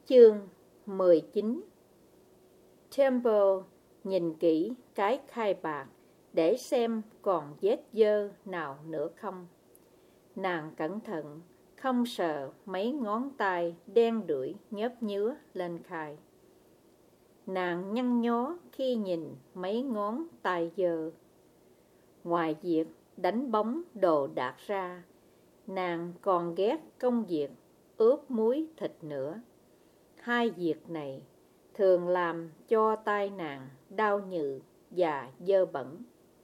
Chương 19. Temple nhìn kỹ cái khai bạc để xem còn vết dơ nào nữa không. Nàng cẩn thận không sờ mấy ngón tay đen đủi nhớp nhứa lên khai. Nàng nhăn nhó khi nhìn mấy ngón tay dơ. Ngoài việc đánh bóng đồ đạc ra, nàng còn ghét công việc ướp muối thịt nữa. Hai việc này thường làm cho tay nàng đau nhừ và dơ bẩn.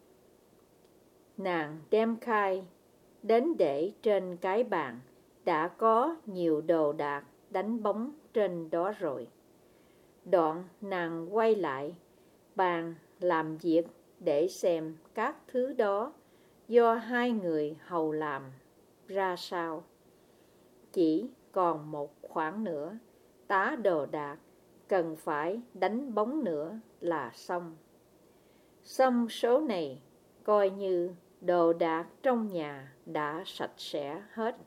Nàng đem khai đến để trên cái bàn đã có nhiều đồ đạc đánh bóng trên đó rồi. Đoạn nàng quay lại bàn làm việc để xem các thứ đó do hai người hầu làm ra sao. Chỉ còn một khoảng nữa tá đồ đạc cần phải đánh bóng nữa là xong. Xong số này coi như đồ đạc trong nhà đã sạch sẽ hết.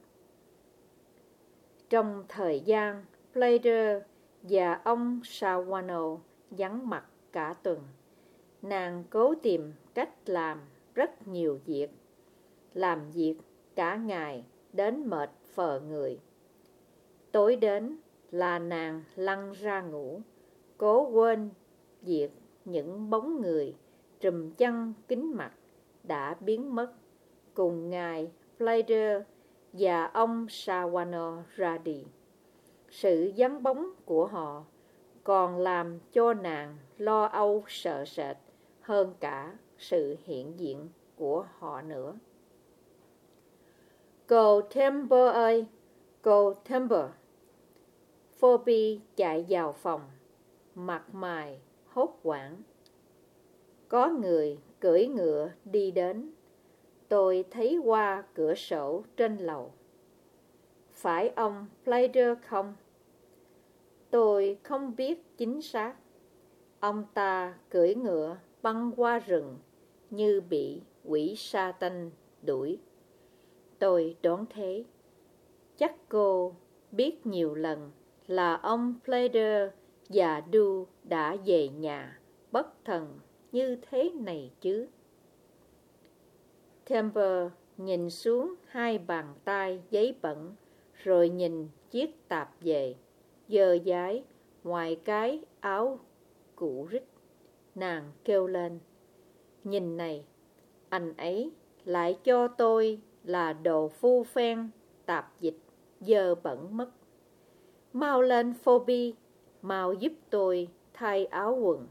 Trong thời gian Plater và ông Sawano vắng mặt cả tuần, nàng cố tìm cách làm rất nhiều việc, làm việc cả ngày đến mệt phờ người. Tối đến là nàng lăn ra ngủ, cố quên việc những bóng người trùm chăn kín mặt đã biến mất cùng ngài Plater và ông Sawano ra đi. Sự vắng bóng của họ còn làm cho nàng lo âu sợ sệt hơn cả sự hiện diện của họ nữa. Cô Temple ơi, cô Temple! Phoebe chạy vào phòng, mặt mày hốt hoảng. Có người cưỡi ngựa đi đến. Tôi thấy qua cửa sổ trên lầu. Phải ông Plater không? Tôi không biết chính xác. Ông ta cưỡi ngựa băng qua rừng như bị quỷ Sa-tan đuổi. Tôi đoán thế. Chắc cô biết nhiều lần là ông Plater và Du đã về nhà bất thần như thế này chứ. Temple nhìn xuống hai bàn tay giấy bẩn, rồi nhìn chiếc tạp dề dơ dái ngoài cái áo cũ rích. Nàng kêu lên: "Nhìn này, anh ấy lại cho tôi là đồ phu phen tạp dịch dơ bẩn mất. Mau lên Phoebe, mau giúp tôi thay áo quần."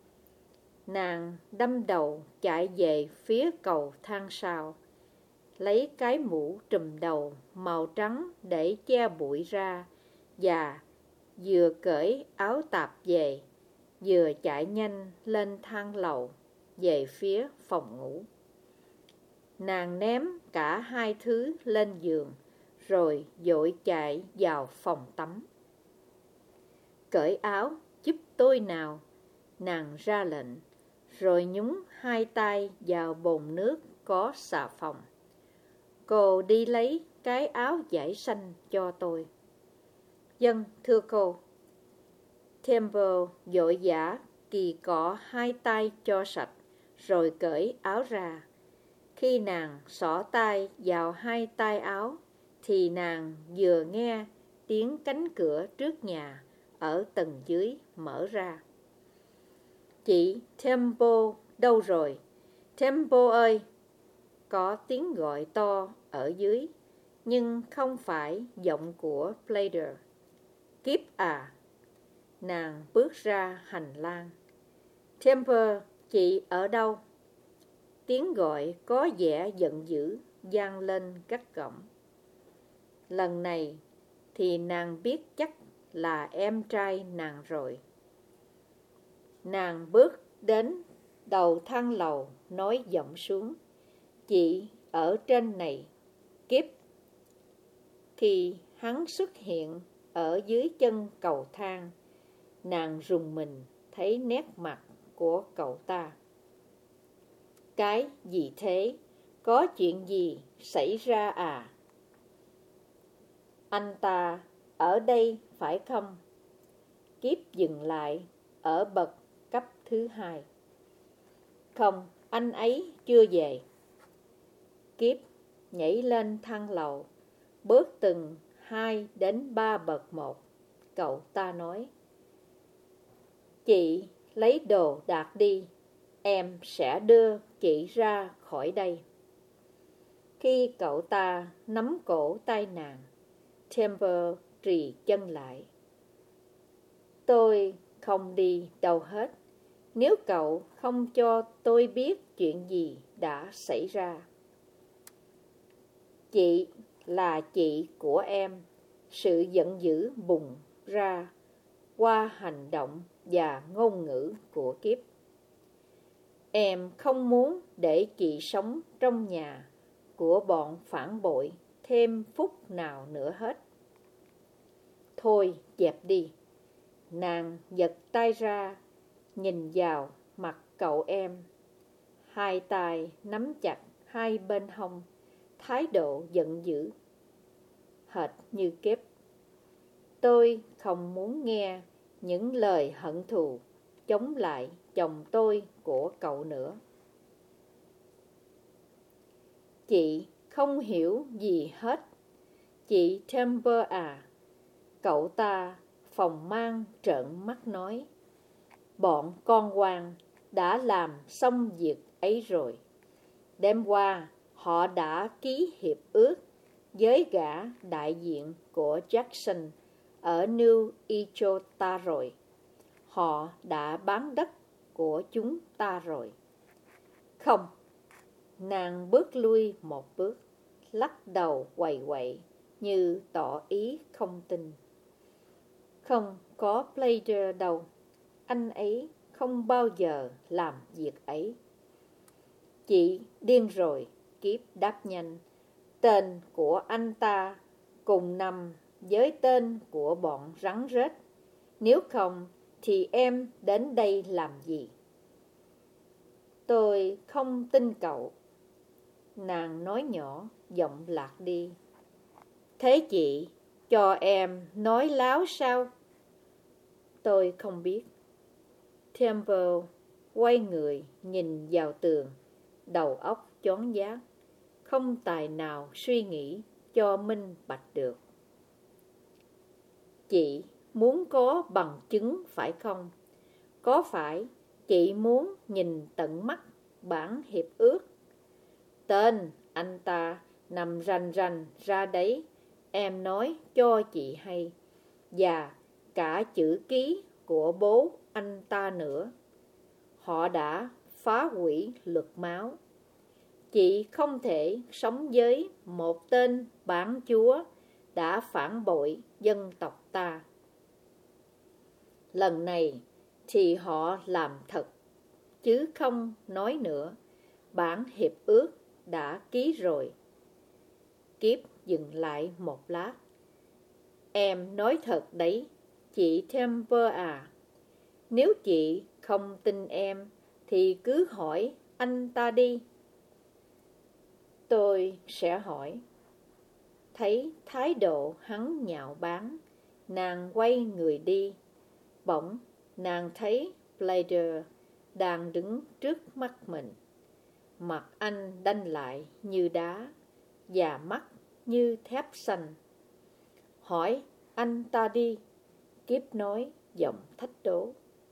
Nàng đâm đầu chạy về phía cầu thang sau, lấy cái mũ trùm đầu màu trắng để che bụi ra, và vừa cởi áo tạp về, vừa chạy nhanh lên thang lầu về phía phòng ngủ. Nàng ném cả hai thứ lên giường, rồi vội chạy vào phòng tắm. "Cởi áo giúp tôi nào," nàng ra lệnh, rồi nhúng hai tay vào bồn nước có xà phòng. "Cô đi lấy cái áo vải xanh cho tôi." "Vâng, thưa cô." Temple vội vã kỳ cọ hai tay cho sạch, rồi cởi áo ra. Khi nàng xỏ tay vào hai tay áo, thì nàng vừa nghe tiếng cánh cửa trước nhà ở tầng dưới mở ra. "Chị Temple đâu rồi? Temple ơi!" Có tiếng gọi to ở dưới, nhưng không phải giọng của Plater. "Kiếp à!" Nàng bước ra hành lang. "Temple, chị ở đâu?" Tiếng gọi có vẻ giận dữ vang lên gắt gỏng. Lần này thì nàng biết chắc là em trai nàng rồi. Nàng bước đến đầu thang lầu, nói giọng xuống: "Chị ở trên này, Kiếp." Khi hắn xuất hiện ở dưới chân cầu thang, nàng rùng mình thấy nét mặt của cậu ta. "Cái gì thế? Có chuyện gì xảy ra à?" "Anh ta ở đây phải không?" Kiếp dừng lại ở bậc cấp thứ 2. Không, anh ấy chưa về. Kiếp nhảy lên thang lầu, bước từng 2 đến 3 bậc một. Cậu ta nói: chị lấy đồ đạc đi, em sẽ đưa chị ra khỏi đây. Khi cậu ta nắm cổ tay nàng, Temple trì chân lại. Tôi không đi đâu hết, nếu cậu không cho tôi biết chuyện gì đã xảy ra. Chị là chị của em. Sự giận dữ bùng ra qua hành động và ngôn ngữ của Kiếp. Em không muốn để chị sống trong nhà của bọn phản bội thêm phút nào nữa hết. Thôi dẹp đi. Nàng giật tay ra, nhìn vào mặt cậu em. Hai tay nắm chặt hai bên hông, thái độ giận dữ. Hệt như Kiếp. Tôi không muốn nghe những lời hận thù chống lại chồng tôi của cậu nữa. Chị không hiểu gì hết. Chị Temple à. Cậu ta phòng mang trợn mắt nói. Bọn con quan đã làm xong việc ấy rồi. Đêm qua họ đã ký hiệp ước với gã đại diện của Jackson ở New Echota rồi. Họ đã bán đất của chúng ta rồi. Không. Nàng bước lui một bước, lắc đầu quậy quậy như tỏ ý không tin. Không có Plater đâu. Anh ấy không bao giờ làm việc ấy. Chị điên rồi, Kiếp đáp nhanh. Tên của anh ta cùng nằm với tên của bọn rắn rết. Nếu không thì em đến đây làm gì? Tôi không tin cậu. Nàng nói nhỏ, giọng lạc đi. Thế chị cho em nói láo sao? Tôi không biết. Temple quay người nhìn vào tường, đầu óc choáng váng, không tài nào suy nghĩ cho minh bạch được. Chị muốn có bằng chứng phải không? Có phải chị muốn nhìn tận mắt bản hiệp ước? Tên anh ta nằm rành rành ra đấy, em nói cho chị hay. Và cả chữ ký của bố anh ta nữa. Họ đã phá hủy luật máu. Chị không thể sống với một tên bán chúa đã phản bội dân tộc ta. Lần này thì họ làm thật, chứ không nói nữa. Bản hiệp ước đã ký rồi. Kiếp dừng lại một lát. Em nói thật đấy, chị Temple à. Nếu chị không tin em thì cứ hỏi anh ta đi. Tôi sẽ hỏi. Thấy thái độ hắn nhạo báng, nàng quay người đi. Bỗng nàng thấy Plater đang đứng trước mắt mình. Mặt anh đanh lại như đá và mắt như thép xanh. Hỏi anh ta đi, Kiếp nói giọng thách đố.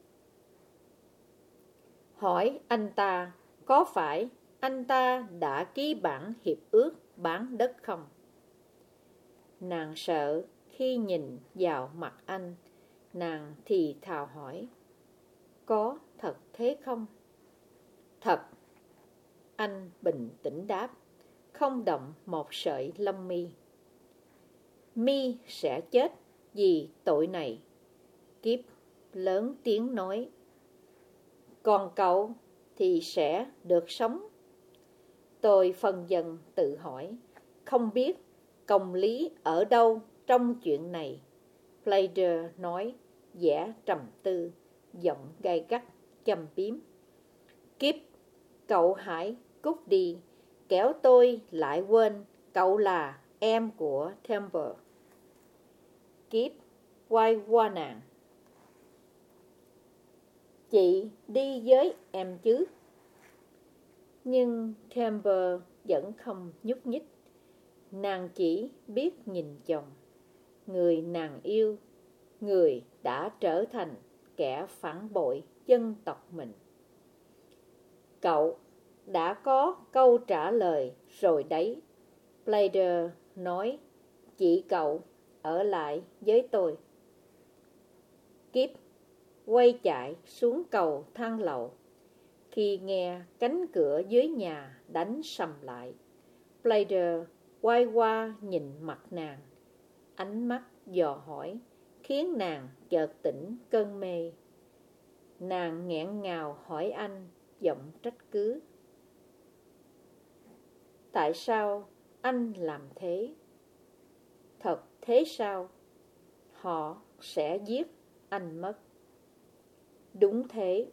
Hỏi anh ta, có phải anh ta đã ký bản hiệp ước bán đất không? Nàng sợ khi nhìn vào mặt anh. Nàng thì thào hỏi. Có thật thế không? Thật. Anh bình tĩnh đáp, không động một sợi lông mi. Mi sẽ chết vì tội này, Kiếp lớn tiếng nói. Còn cậu thì sẽ được sống. Tôi phân vân tự hỏi, không biết công lý ở đâu trong chuyện này. Plater nói, vẻ trầm tư, giọng gay gắt, châm biếm. Kiếp, cậu hãy cút đi, kéo tôi lại quên cậu là em của Temple. Kiếp quay qua nàng. chị đi với em chứ. Nhưng Temple vẫn không nhúc nhích. Nàng chỉ biết nhìn chồng, người nàng yêu, người đã trở thành kẻ phản bội dân tộc mình. Cậu đã có câu trả lời rồi đấy, Blader nói. Chị cậu ở lại với tôi. Kip quay chạy xuống cầu thang lầu. Khi nghe cánh cửa dưới nhà đánh sầm lại, Blader quay qua nhìn mặt nàng. Ánh mắt dò hỏi khiến nàng chợt tỉnh cơn mê. Nàng nghẹn ngào hỏi anh, giọng trách cứ. Tại sao anh làm thế? Thật thế sao? Họ sẽ giết anh mất. Đúng thế.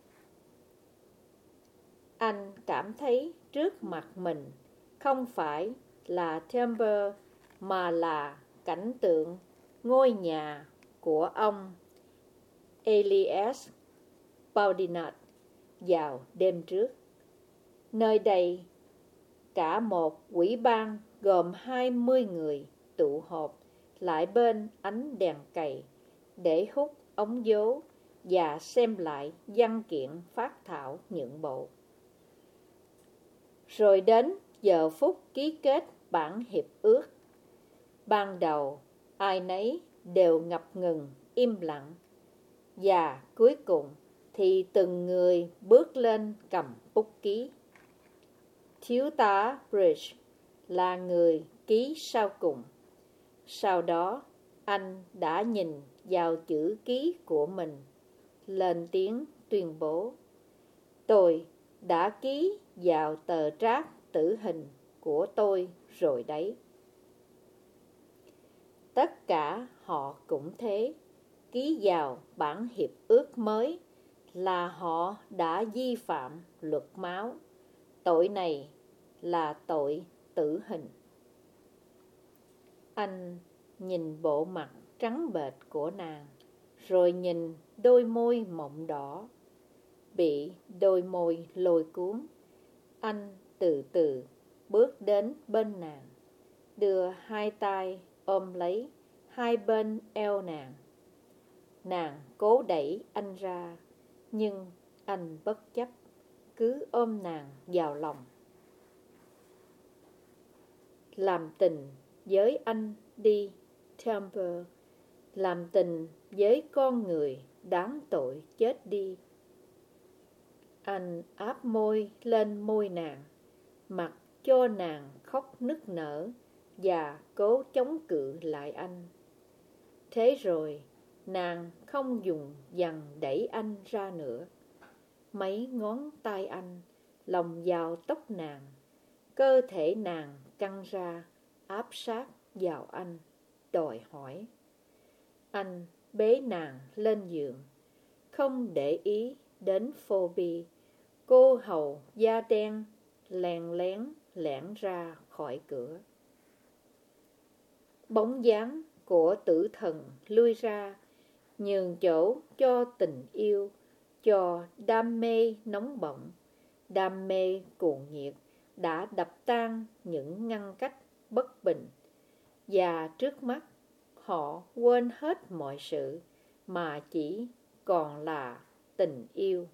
Anh cảm thấy trước mặt mình không phải là Temple mà là cảnh tượng ngôi nhà của ông Elias Boudinot vào đêm trước. Nơi đây, cả một ủy ban gồm 20 người tụ họp lại bên ánh đèn cầy để hút ống dố và xem lại văn kiện phát thảo nhượng bộ. Rồi đến giờ phút ký kết bản hiệp ước. Ban đầu, ai nấy đều ngập ngừng, im lặng. Và cuối cùng thì từng người bước lên cầm bút ký. Thiếu tá Bridge là người ký sau cùng. Sau đó, anh đã nhìn vào chữ ký của mình, lên tiếng tuyên bố. Tôi đã ký vào tờ trác tử hình của tôi rồi đấy. Tất cả họ cũng thế, ký vào bản hiệp ước mới là họ đã vi phạm luật máu. Tội này là tội tử hình. Anh nhìn bộ mặt trắng bệch của nàng, rồi nhìn đôi môi mọng đỏ. Bị đôi môi lôi cuốn, anh từ từ bước đến bên nàng, đưa hai tay ôm lấy hai bên eo nàng. Nàng cố đẩy anh ra, nhưng anh bất chấp, cứ ôm nàng vào lòng. Làm tình với anh đi, Temple. Làm tình với con người đáng tội chết đi. Anh áp môi lên môi nàng, mặc cho nàng khóc nức nở và cố chống cự lại anh. Thế rồi, nàng không dùng dằn đẩy anh ra nữa. Mấy ngón tay anh lồng vào tóc nàng, cơ thể nàng căng ra, áp sát vào anh, đòi hỏi. Anh bế nàng lên giường, không để ý đến Phoebe, cô hầu da đen lén lén lẻn ra khỏi cửa. Bóng dáng của tử thần lui ra, nhường chỗ cho tình yêu, cho đam mê nóng bỏng. Đam mê cuồng nhiệt đã đập tan những ngăn cách bất bình, và trước mắt họ quên hết mọi sự mà chỉ còn là tình yêu.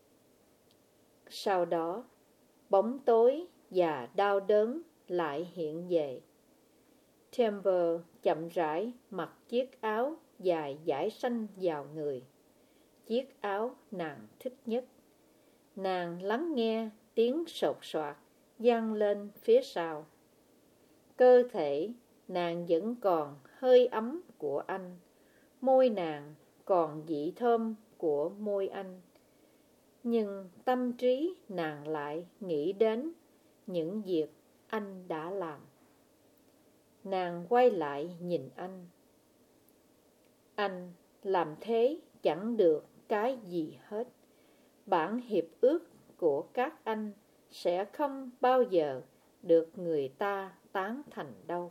Sau đó, bóng tối và đau đớn lại hiện về. Temple chậm rãi mặc chiếc áo dài vải xanh vào người, chiếc áo nàng thích nhất. Nàng lắng nghe tiếng sột soạt vang lên phía sau. Cơ thể nàng vẫn còn hơi ấm của anh, môi nàng còn vị thơm của môi anh. Nhưng tâm trí nàng lại nghĩ đến những việc anh đã làm. Nàng quay lại nhìn anh. Anh làm thế chẳng được cái gì hết. Bản hiệp ước của các anh sẽ không bao giờ được người ta tán thành đâu.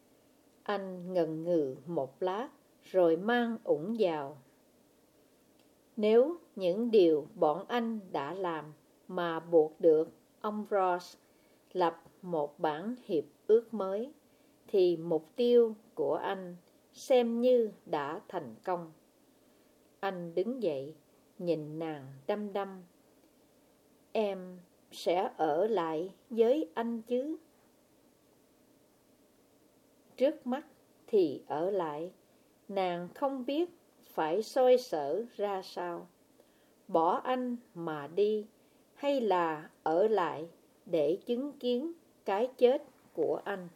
Anh ngần ngừ một lát rồi mang ủng vào. Nếu những điều bọn anh đã làm mà buộc được ông Ross lập một bản hiệp ước mới, thì mục tiêu của anh xem như đã thành công. Anh đứng dậy, nhìn nàng đăm đăm. Em sẽ ở lại với anh chứ? Trước mắt thì ở lại, nàng không biết phải xoay sở ra sao. Bỏ anh mà đi, hay là ở lại để chứng kiến cái chết của anh?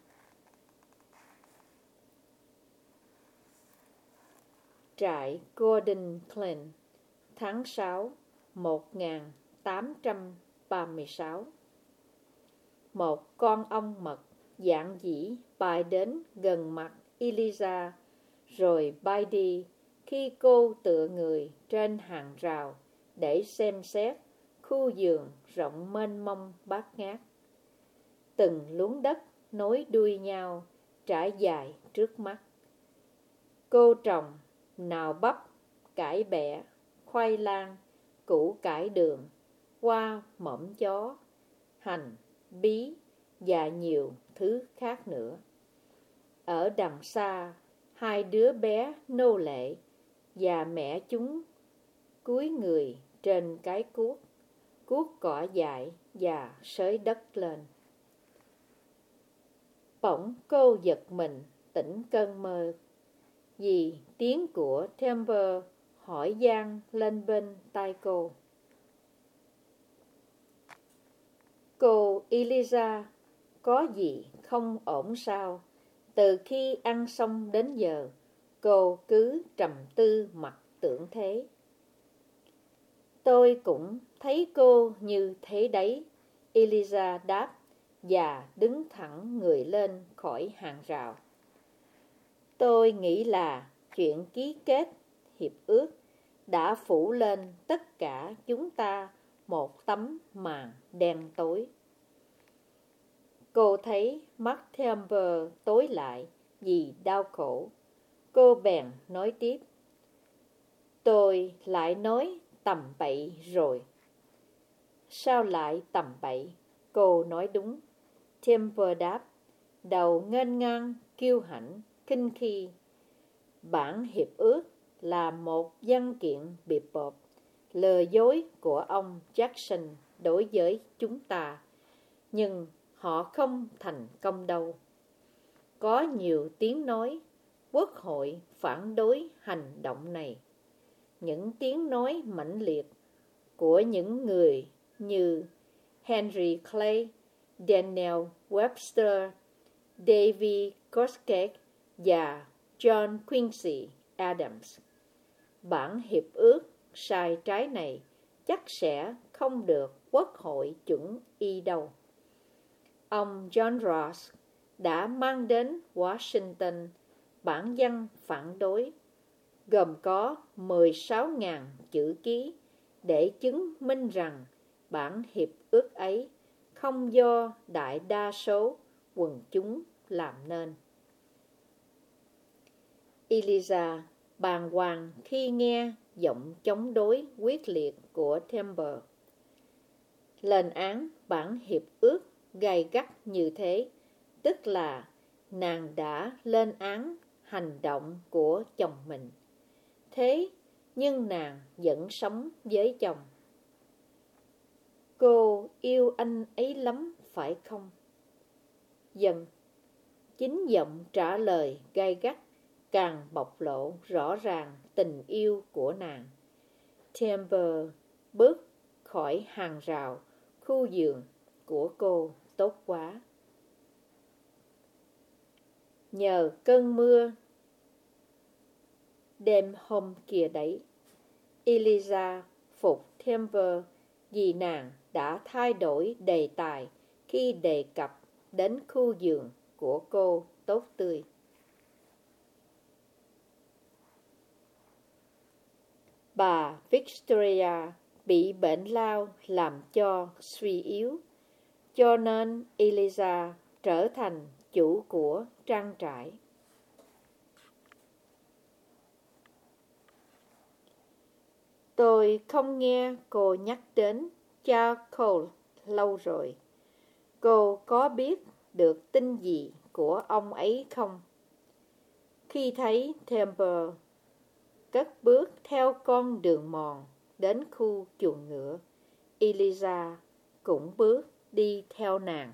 Trại Gordon Glen, tháng 6, 1836. Một con ong mật dạn dĩ bay đến gần mặt Eliza, rồi bay đi khi cô tựa người trên hàng rào để xem xét khu vườn rộng mênh mông bát ngát. Từng luống đất nối đuôi nhau trải dài trước mắt. Cô trồng nào bắp, cải bẹ, khoai lang, củ cải đường, hoa mỏm chó, hành, bí và nhiều thứ khác nữa. Ở đằng xa, hai đứa bé nô lệ và mẹ chúng cúi người trên cái cuốc cỏ dại và xới đất lên. Bỗng cô giật mình tỉnh cơn mơ, vì tiếng của Temple hỏi vang lên bên tai cô. Cô Eliza, có gì không ổn sao? Từ khi ăn xong đến giờ, cô cứ trầm tư mặt tưởng thế. Tôi cũng thấy cô như thế đấy, Eliza đáp và đứng thẳng người lên khỏi hàng rào. Tôi nghĩ là chuyện ký kết hiệp ước đã phủ lên tất cả chúng ta một tấm màn đen tối. Cô thấy mắt Temple tối lại vì đau khổ. Cô bèn nói tiếp. Tôi lại nói tầm bậy rồi. Sao lại tầm bậy? Cô nói đúng. Temple đáp, đầu nghênh ngang, kiêu hãnh, khinh khi. Bản hiệp ước là một văn kiện bịp bợp, lừa dối của ông Jackson đối với chúng ta, nhưng họ không thành công đâu. Có nhiều tiếng nói Quốc hội phản đối hành động này. Những tiếng nói mãnh liệt của những người như Henry Clay, Daniel Webster, Davy Crockett và John Quincy Adams. Bản hiệp ước sai trái này chắc sẽ không được Quốc hội chuẩn y đâu. Ông John Ross đã mang đến Washington bản văn phản đối, gồm có 16.000 chữ ký để chứng minh rằng bản hiệp ước ấy không do đại đa số quần chúng làm nên. Eliza bàng hoàng khi nghe giọng chống đối quyết liệt của Temple. Lên án bản hiệp ước gay gắt như thế, tức là nàng đã lên án hành động của chồng mình. Thế nhưng nàng vẫn sống với chồng. Cô yêu anh ấy lắm, phải không? Dần, chính giọng trả lời gay gắt càng bộc lộ rõ ràng tình yêu của nàng. Temple bước khỏi hàng rào khu vườn của cô tốt quá. Nhờ cơn mưa đêm hôm kia đấy, Eliza phục Temple vì nàng đã thay đổi đề tài khi đề cập đến khu vườn của cô tốt tươi. Bà Victoria bị bệnh lao làm cho suy yếu, cho nên Eliza trở thành chủ của trang trại. Tôi không nghe cô nhắc đến cha Cole lâu rồi. Cô có biết được tin gì của ông ấy không? Khi thấy Temple cất bước theo con đường mòn đến khu chuồng ngựa, Eliza cũng bước đi theo nàng.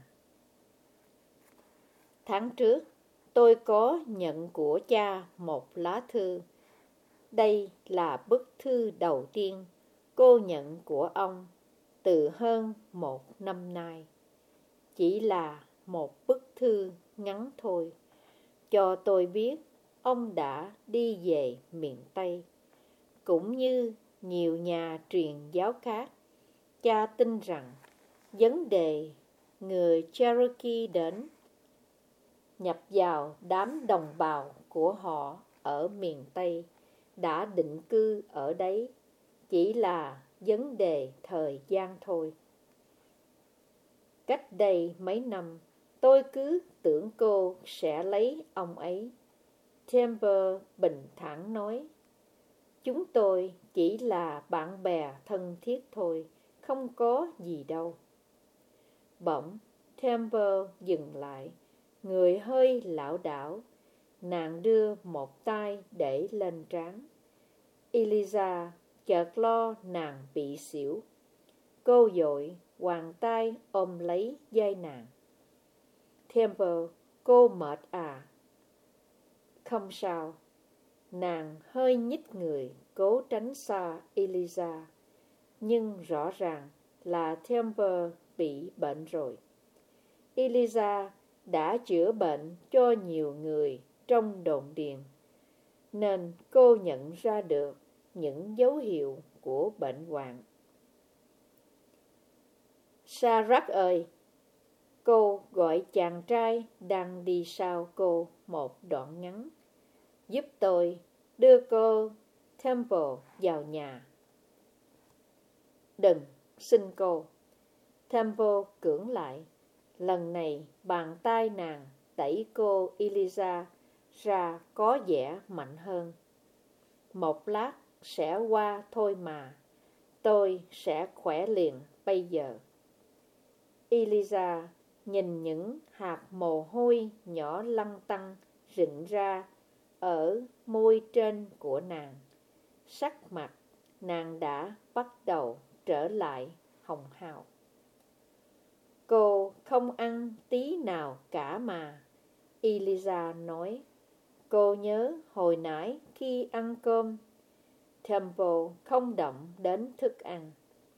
Tháng trước, tôi có nhận của cha một lá thư. Đây là bức thư đầu tiên cô nhận của ông từ hơn 1 năm nay. Chỉ là một bức thư ngắn thôi, cho tôi biết ông đã đi về miền Tây. Cũng như nhiều nhà truyền giáo khác, cha tin rằng vấn đề người Cherokee đến nhập vào đám đồng bào của họ ở miền Tây đã định cư ở đấy chỉ là vấn đề thời gian thôi. Cách đây mấy năm, tôi cứ tưởng cô sẽ lấy ông ấy. Temple bình thản nói, chúng tôi chỉ là bạn bè thân thiết thôi, không có gì đâu. Bỗng, Temple dừng lại, người hơi lảo đảo. Nàng đưa một tay để lên trán. Eliza chợt lo nàng bị xỉu. Cô vội hoàng tay ôm lấy vai nàng. Temple, cô mệt à? Không sao. Nàng hơi nhích người, cố tránh xa Eliza. Nhưng rõ ràng là Temple bị bệnh rồi. Eliza đã chữa bệnh cho nhiều người trong đồn điền, nên cô nhận ra được những dấu hiệu của bệnh hoạn. Sarah ơi! Cô gọi chàng trai đang đi sau cô một đoạn ngắn. Giúp tôi đưa cô Temple vào nhà. Đừng, xin cô. Temple cưỡng lại. Lần này bàn tay nàng đẩy cô Eliza ra có vẻ mạnh hơn. Một lát sẽ qua thôi mà. Tôi sẽ khỏe liền bây giờ. Eliza nhìn những hạt mồ hôi nhỏ lăn tăn rịn ra ở môi trên của nàng. Sắc mặt nàng đã bắt đầu trở lại hồng hào. Cô không ăn tí nào cả mà, Eliza nói. Cô nhớ hồi nãy khi ăn cơm, Temple không động đến thức ăn.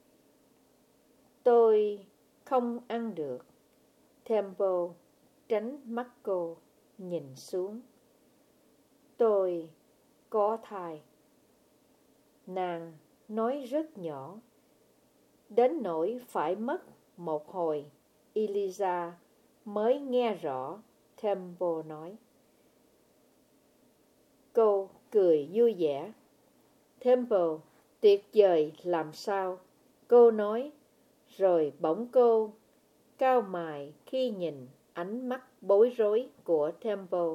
Tôi không ăn được. Temple tránh mắt cô, nhìn xuống. Tôi có thai. Nàng nói rất nhỏ, đến nỗi phải mất một hồi, Eliza mới nghe rõ Temple nói. Cô cười vui vẻ. Temple, tuyệt vời làm sao? Cô nói, rồi bỗng cô cau mày khi nhìn ánh mắt bối rối của Temple.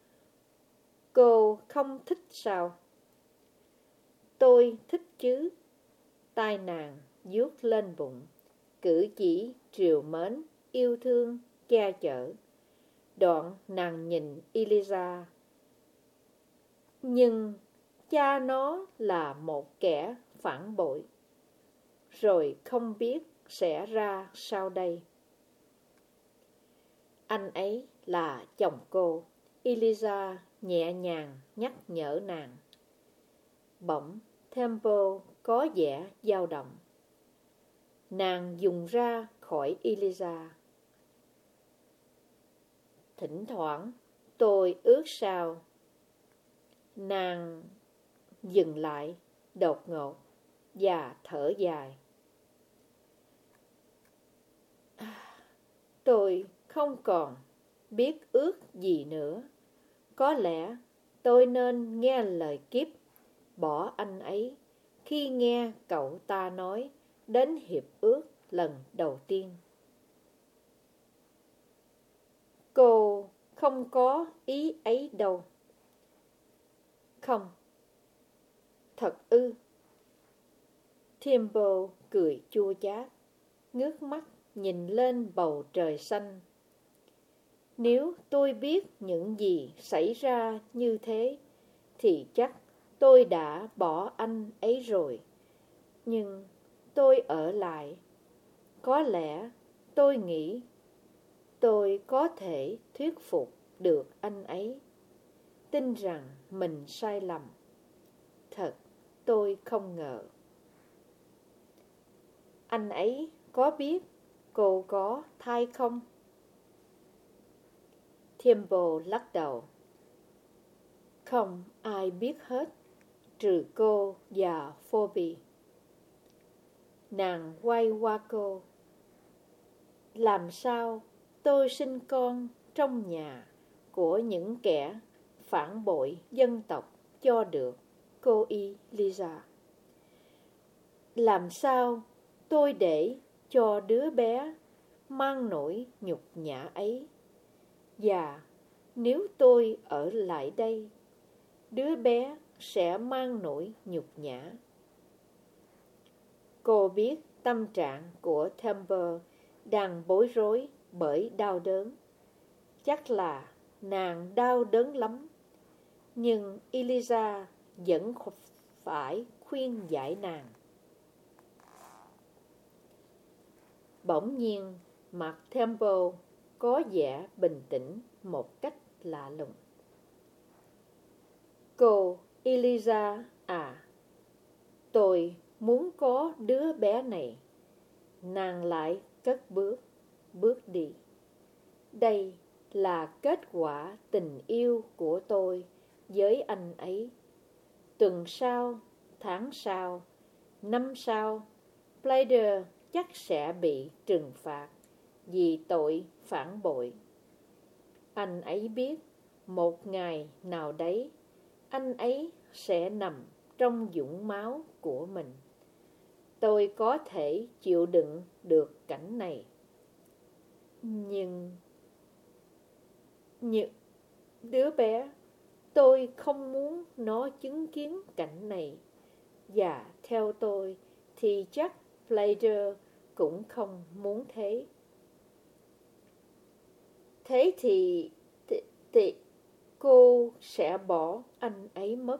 Cô không thích sao? Tôi thích chứ. Tai nàng vuốt lên bụng, cử chỉ trìu mến, yêu thương, che chở. Đoạn nàng nhìn Eliza. Nhưng cha nó là một kẻ phản bội. Rồi không biết sẽ ra sao đây. Anh ấy là chồng cô, Eliza nhẹ nhàng nhắc nhở nàng. Bỗng Temple có vẻ dao động. Nàng dùng ra khỏi Eliza. Thỉnh thoảng tôi ước sao. Nàng dừng lại đột ngột và thở dài. Tôi không còn biết ước gì nữa. Có lẽ tôi nên nghe lời kiếp bỏ anh ấy khi nghe cậu ta nói đến hiệp ước lần đầu tiên. Cô không có ý ấy đâu. Không. Thật ư? Temple cười chua chát, ngước mắt nhìn lên bầu trời xanh. Nếu tôi biết những gì xảy ra như thế, thì chắc tôi đã bỏ anh ấy rồi. Nhưng tôi ở lại. Có lẽ tôi nghĩ tôi có thể thuyết phục được anh ấy tin rằng mình sai lầm. Thật, tôi không ngờ. Anh ấy có biết cô có thai không? Temple lắc đầu. Không ai biết hết, trừ cô và Phoebe. Nàng quay qua cô. Làm sao tôi sinh con trong nhà của những kẻ phản bội dân tộc cho được, cô Eliza? Làm sao tôi để cho đứa bé mang nỗi nhục nhã ấy? Và nếu tôi ở lại đây, đứa bé sẽ mang nỗi nhục nhã. Cô biết tâm trạng của Temple đang bối rối bởi đau đớn. Chắc là nàng đau đớn lắm. Nhưng Eliza vẫn phải khuyên giải nàng. Bỗng nhiên, mặt Temple có vẻ bình tĩnh một cách lạ lùng. Cô Eliza à, tôi muốn có đứa bé này. Nàng lại cất bước đi. Đây là kết quả tình yêu của tôi với anh ấy. Tuần sau, tháng sau, năm sau, Blader chắc sẽ bị trừng phạt vì tội phản bội. Anh ấy biết một ngày nào đấy, anh ấy sẽ nằm trong vũng máu của mình. Tôi có thể chịu đựng được cảnh này. Nhưng đứa bé, tôi không muốn nó chứng kiến cảnh này. Và theo tôi thì chắc Blader cũng không muốn thế. Thế thì cô sẽ bỏ anh ấy mất.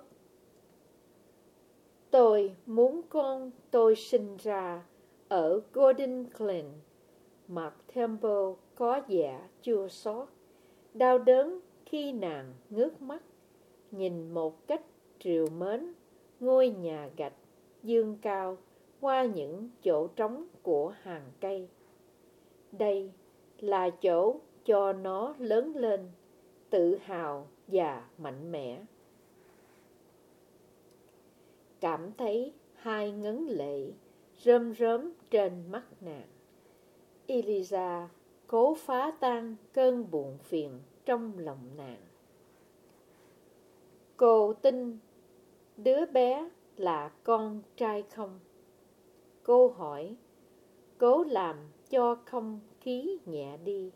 Tôi muốn con tôi sinh ra ở Golden Glen. Mặt Temple có vẻ chua xót, đau đớn khi nàng ngước mắt, nhìn một cách trìu mến ngôi nhà gạch dương cao qua những chỗ trống của hàng cây. Đây là chỗ cho nó lớn lên, tự hào và mạnh mẽ. Cảm thấy hai ngấn lệ rơm rớm trên mắt nàng, Eliza cố phá tan cơn buồn phiền trong lòng nàng. Cô tin đứa bé là con trai không? Cô hỏi, cố làm cho không khí nhẹ đi.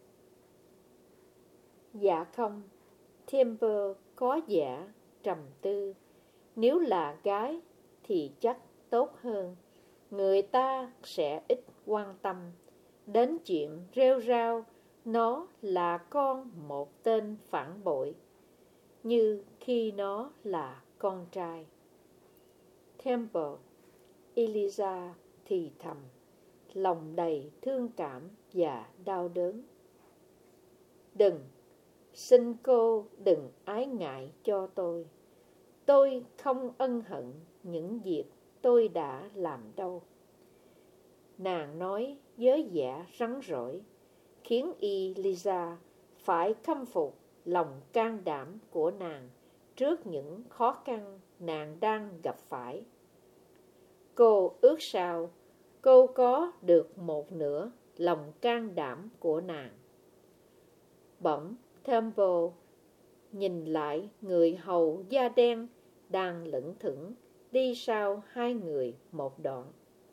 Dạ không, Temple có vẻ trầm tư. Nếu là gái thì chắc tốt hơn. Người ta sẽ ít quan tâm đến chuyện rêu rao nó là con một tên phản bội, như khi nó là con trai. Temple, Eliza thì thầm, lòng đầy thương cảm và đau đớn. Đừng, xin cô đừng ái ngại cho tôi. Tôi không ân hận những việc tôi đã làm đâu. Nàng nói với vẻ rắn rỏi, khiến Eliza phải khâm phục lòng can đảm của nàng trước những khó khăn nàng đang gặp phải. Cô ước sao cô có được một nửa lòng can đảm của nàng. Bỗng Temple nhìn lại người hầu da đen đang lững thững đi sau hai người một đoạn.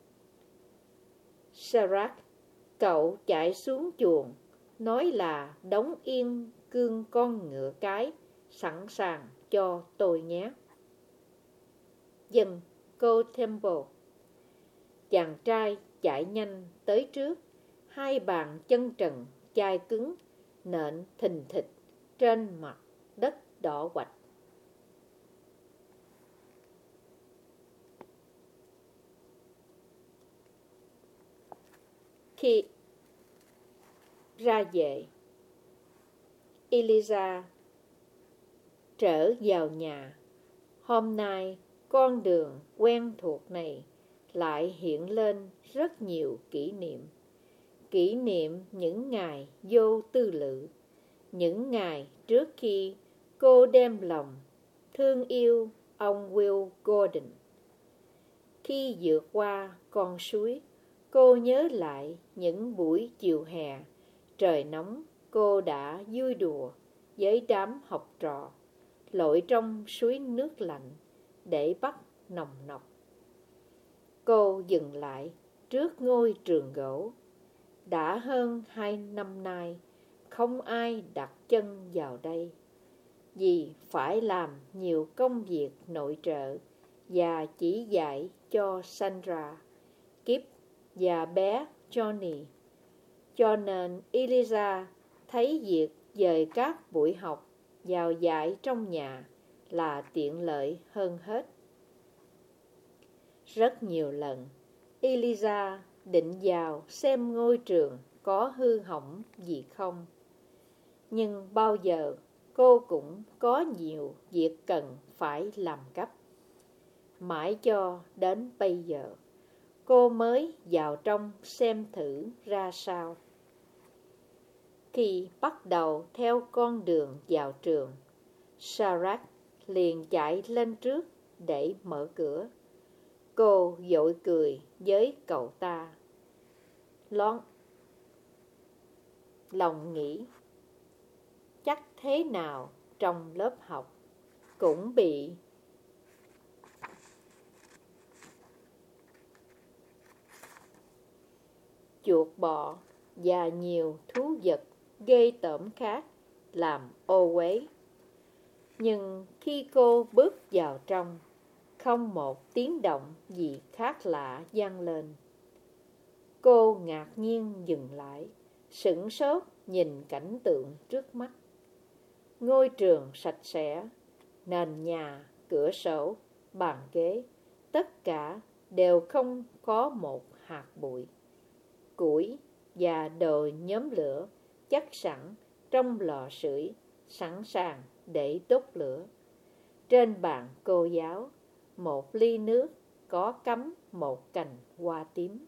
Sarah, cậu chạy xuống chuồng, nói là đóng yên cương con ngựa cái, sẵn sàng cho tôi nhé. Dừng, cô Temple. Chàng trai chạy nhanh tới trước, hai bàn chân trần chai cứng, nện thình thịch trên mặt đất đỏ quạch. Khi ra về, Eliza trở vào nhà. Hôm nay, con đường quen thuộc này lại hiện lên rất nhiều kỷ niệm. Kỷ niệm những ngày vô tư lự, những ngày trước khi cô đem lòng thương yêu ông Will Gordon. Khi vượt qua con suối, cô nhớ lại những buổi chiều hè, trời nóng, cô đã vui đùa với đám học trò, lội trong suối nước lạnh để bắt nòng nọc. Cô dừng lại trước ngôi trường gỗ. Đã hơn 2 năm nay, không ai đặt chân vào đây, vì phải làm nhiều công việc nội trợ và chỉ dạy cho Sandra, Kip và bé Johnny. Cho nên Eliza thấy việc dời các buổi học vào dạy trong nhà là tiện lợi hơn hết. Rất nhiều lần, Eliza định vào xem ngôi trường có hư hỏng gì không. Nhưng bao giờ cô cũng có nhiều việc cần phải làm gấp. Mãi cho đến bây giờ, cô mới vào trong xem thử ra sao. Khi bắt đầu theo con đường vào trường, Sarah liền chạy lên trước để mở cửa. Cô vội cười với cậu ta. Lòng nghĩ, chắc thế nào trong lớp học cũng bị chuột bọ và nhiều thú vật ghê tởm khác làm ô uế. Nhưng khi cô bước vào trong, không một tiếng động gì khác lạ vang lên. Cô ngạc nhiên dừng lại, sửng sốt nhìn cảnh tượng trước mắt. Ngôi trường sạch sẽ, nền nhà, cửa sổ, bàn ghế, tất cả đều không có một hạt bụi. Củi và đồ nhóm lửa chất sẵn trong lò sưởi, sẵn sàng để đốt lửa. Trên bàn cô giáo, một ly nước có cắm một cành hoa tím.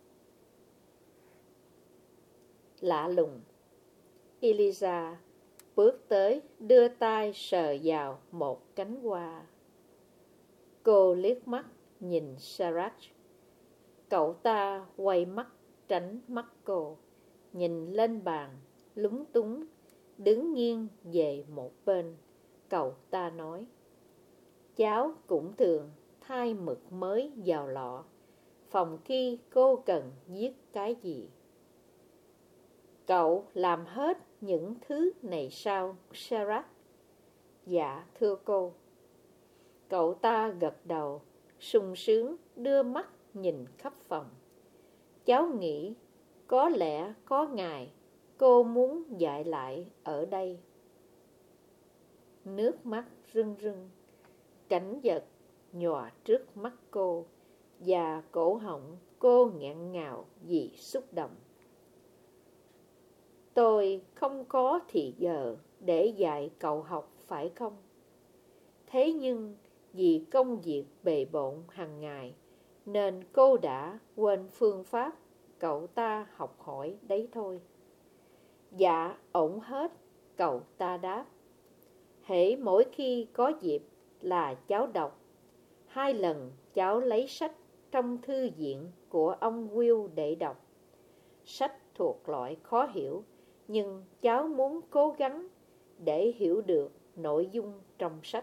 Lạ lùng, Eliza bước tới đưa tay sờ vào một cánh hoa. Cô liếc mắt nhìn Sarah. Cậu ta quay mắt tránh mắt cô, nhìn lên bàn, lúng túng, đứng nghiêng về một bên. Cậu ta nói, cháu cũng thường thay mực mới vào lọ, phòng khi cô cần viết cái gì. Cậu làm hết những thứ này sao, Sarah? Dạ, thưa cô. Cậu ta gật đầu, sung sướng đưa mắt nhìn khắp phòng. Cháu nghĩ có lẽ có ngày cô muốn dạy lại ở đây. Nước mắt rưng rưng, cảnh vật nhòa trước mắt cô và cổ họng cô nghẹn ngào vì xúc động. Tôi không có thì giờ để dạy cậu học phải không? Thế nhưng vì công việc bề bộn hàng ngày nên cô đã quên phương pháp cậu ta học hỏi đấy thôi. Dạ, ổn hết, cậu ta đáp. Hễ mỗi khi có dịp là cháu đọc. 2 lần cháu lấy sách trong thư viện của ông Will để đọc. Sách thuộc loại khó hiểu, nhưng cháu muốn cố gắng để hiểu được nội dung trong sách.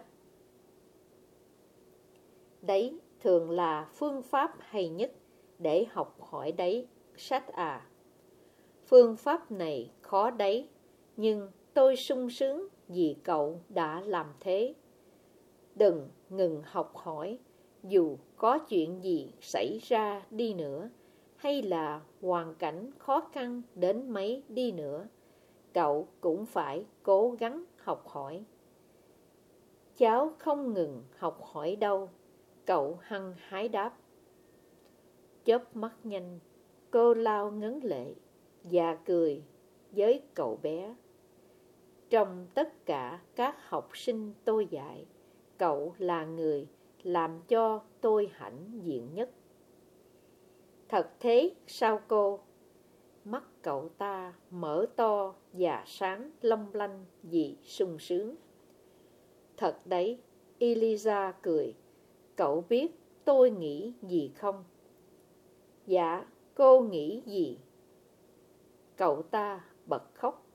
Đấy thường là phương pháp hay nhất để học hỏi đấy, sách à. Phương pháp này khó đấy, nhưng tôi sung sướng vì cậu đã làm thế. Đừng ngừng học hỏi dù có chuyện gì xảy ra đi nữa, hay là hoàn cảnh khó khăn đến mấy đi nữa, cậu cũng phải cố gắng học hỏi. Cháu không ngừng học hỏi đâu, cậu hăng hái đáp. Chớp mắt nhanh, cô lau ngấn lệ và cười với cậu bé. Trong tất cả các học sinh tôi dạy, cậu là người làm cho tôi hãnh diện nhất. Thật thế sao cô? Mắt cậu ta mở to và sáng long lanh vì sung sướng. Thật đấy, Eliza cười. Cậu biết tôi nghĩ gì không? Dạ, cô nghĩ gì? Cậu ta bật khóc.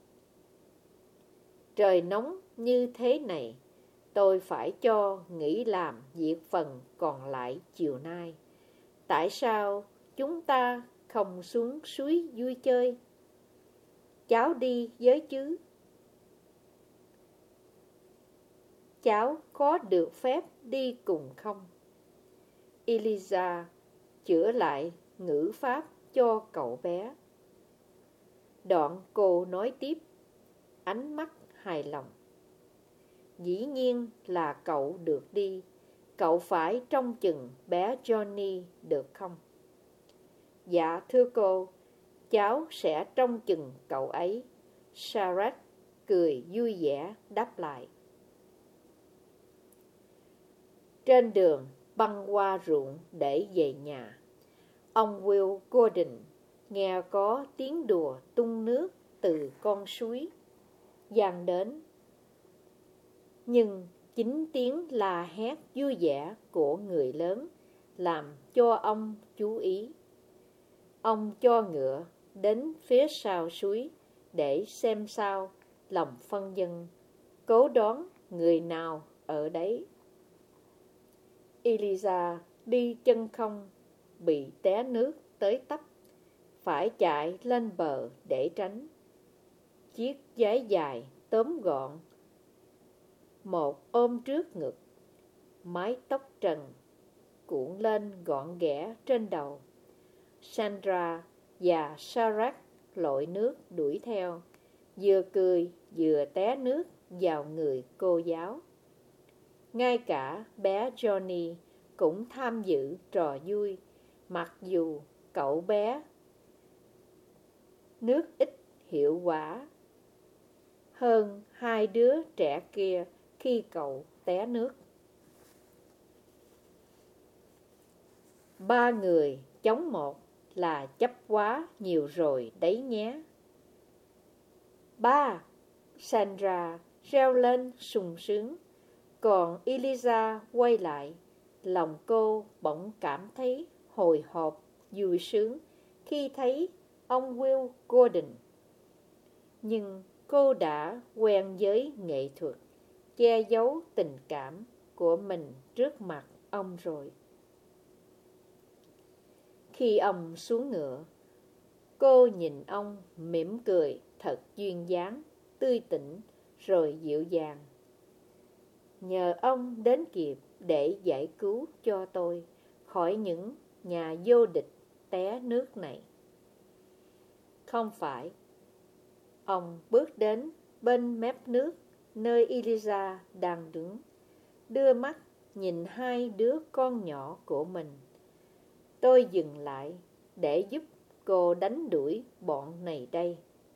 Trời nóng như thế này, tôi phải cho nghỉ làm việc phần còn lại chiều nay. Tại sao chúng ta không xuống suối vui chơi? Cháu đi với chứ? Cháu có được phép đi cùng không? Eliza chữa lại ngữ pháp cho cậu bé. Đoạn cô nói tiếp, ánh mắt hài lòng. Dĩ nhiên là cậu được đi. Cậu phải trông chừng bé Johnny được không? Dạ thưa cô, cháu sẽ trông chừng cậu ấy. Sarah cười vui vẻ đáp lại. Trên đường băng qua ruộng để về nhà, ông Will Gordon nghe có tiếng đùa tung nước từ con suối vang đến. Nhưng chính tiếng la hét vui vẻ của người lớn làm cho ông chú ý. Ông cho ngựa đến phía sau suối để xem sao, lòng phân vân, cố đoán người nào ở đấy. Eliza đi chân không, bị té nước tới tấp, phải chạy lên bờ để tránh. Chiếc váy dài tóm gọn, một ôm trước ngực, mái tóc trần cuộn lên gọn ghẽ trên đầu. Sandra và Sarah lội nước đuổi theo, vừa cười vừa té nước vào người cô giáo. Ngay cả bé Johnny cũng tham dự trò vui, mặc dù cậu bé nước ít hiệu quả hơn hai đứa trẻ kia khi cậu té nước. Ba người chống một là chấp quá nhiều rồi đấy nhé. Ba! Sandra reo lên sung sướng. Còn Eliza quay lại, lòng cô bỗng cảm thấy hồi hộp, vui sướng khi thấy ông Will Gordon. Nhưng cô đã quen với nghệ thuật che giấu tình cảm của mình trước mặt ông rồi. Khi ông xuống ngựa, cô nhìn ông mỉm cười thật duyên dáng, tươi tỉnh rồi dịu dàng. Nhờ ông đến kịp để giải cứu cho tôi khỏi những nhà vô địch té nước này. Không phải. Ông bước đến bên mép nước nơi Eliza đang đứng, đưa mắt nhìn hai đứa con nhỏ của mình. Tôi dừng lại để giúp cô đánh đuổi bọn này đây.